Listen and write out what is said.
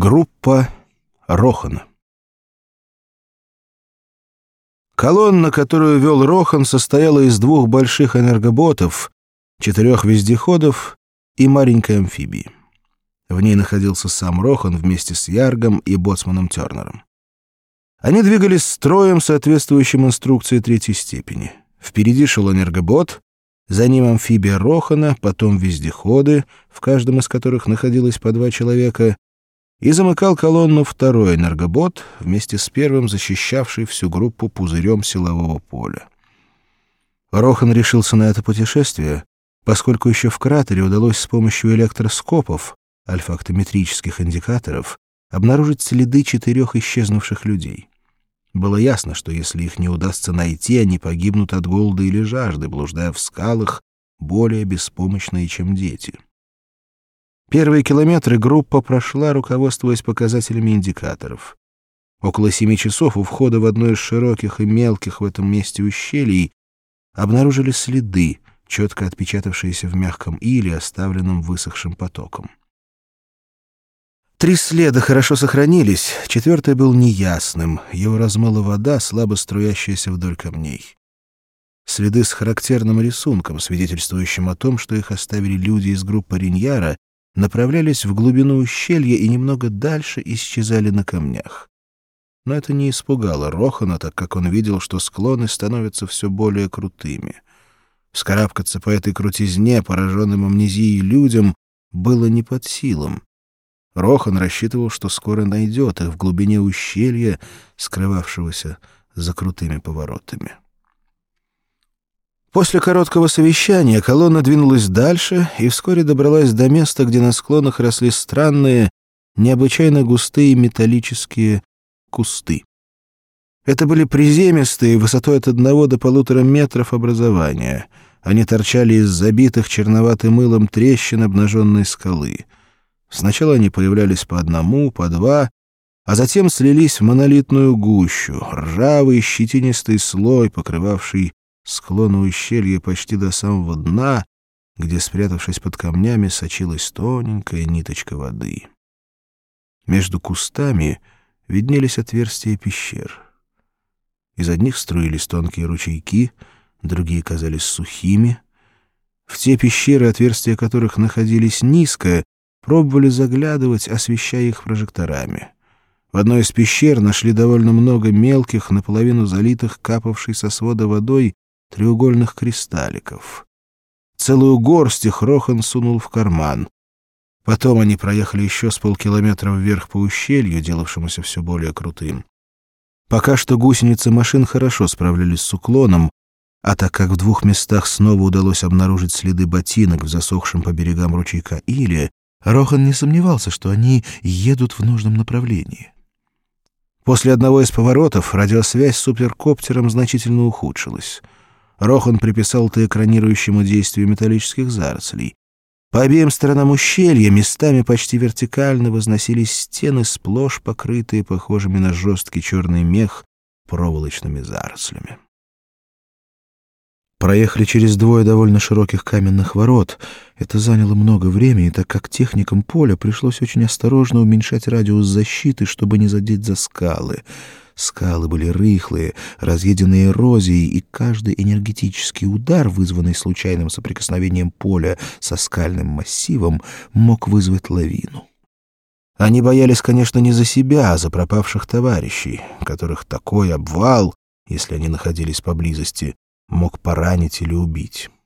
Группа Рохана. Колонна, которую вел Рохан, состояла из 2 больших энергоботов, 4 вездеходов и маленькой амфибии. В ней находился сам Рохан вместе с Яргом и боцманом Тернером. Они двигались строем, соответствующим инструкции 3-й степени. Впереди шел энергобот, за ним амфибия Рохана, потом вездеходы, в каждом из которых находилось по 2 человека, и замыкал колонну 2-й энергобот, вместе с 1-м защищавший всю группу пузырем силового поля. Рохан решился на это путешествие, поскольку еще в кратере удалось с помощью электроскопов, альфа-октометрических индикаторов, обнаружить следы 4 исчезнувших людей. Было ясно, что если их не удастся найти, они погибнут от голода или жажды, блуждая в скалах, более беспомощные, чем дети. Первые километры группа прошла, руководствуясь показателями индикаторов. Около 7 часов у входа в одно из широких и мелких в этом месте ущелий обнаружили следы, четко отпечатавшиеся в мягком иле, оставленном высохшим потоком. 3 следа хорошо сохранились, 4-й был неясным, его размыла вода, слабо струящаяся вдоль камней. Следы с характерным рисунком, свидетельствующим о том, что их оставили люди из группы Риньяра, направлялись в глубину ущелья и немного дальше исчезали на камнях. Но это не испугало Рохана, так как он видел, что склоны становятся все более крутыми. Вскарабкаться по этой крутизне, пораженным амнезией людям, было не под силам. Рохан рассчитывал, что скоро найдет их в глубине ущелья, скрывавшегося за крутыми поворотами. После короткого совещания колонна двинулась дальше и вскоре добралась до места, где на склонах росли странные, необычайно густые металлические кусты. Это были приземистые, высотой от 1 до 1,5 метров образования. Они торчали из забитых черноватым мылом трещин обнаженной скалы. Сначала они появлялись по 1, по 2, а затем слились в монолитную гущу, ржавый щетинистый слой, покрывавший склоны ущелья почти до самого дна, где, спрятавшись под камнями, сочилась тоненькая ниточка воды. Между кустами виднелись отверстия пещер. Из одних струились тонкие ручейки, другие казались сухими. В те пещеры, отверстия которых находились низко, пробовали заглядывать, освещая их прожекторами. В одной из пещер нашли довольно много мелких, наполовину залитых, капавшей со свода водой, треугольных кристалликов. Целую горсть их Рохан сунул в карман. Потом они проехали еще с полкилометра вверх по ущелью, делавшемуся все более крутым. Пока что гусеницы машин хорошо справлялись с уклоном, а так как в 2 местах снова удалось обнаружить следы ботинок в засохшем по берегам ручейка иле, Рохан не сомневался, что они едут в нужном направлении. После одного из поворотов радиосвязь с суперкоптером значительно ухудшилась. Рохан приписал это экранирующему действию металлических зарослей. По обеим сторонам ущелья местами почти вертикально возносились стены, сплошь покрытые похожими на жесткий черный мех проволочными зарослями. Проехали через 2 довольно широких каменных ворот. Это заняло много времени, так как техникам поля пришлось очень осторожно уменьшать радиус защиты, чтобы не задеть за скалы. Скалы были рыхлые, разъеденные эрозией, и каждый энергетический удар, вызванный случайным соприкосновением поля со скальным массивом, мог вызвать лавину. Они боялись, конечно, не за себя, а за пропавших товарищей, которых такой обвал, если они находились поблизости, мог поранить или убить.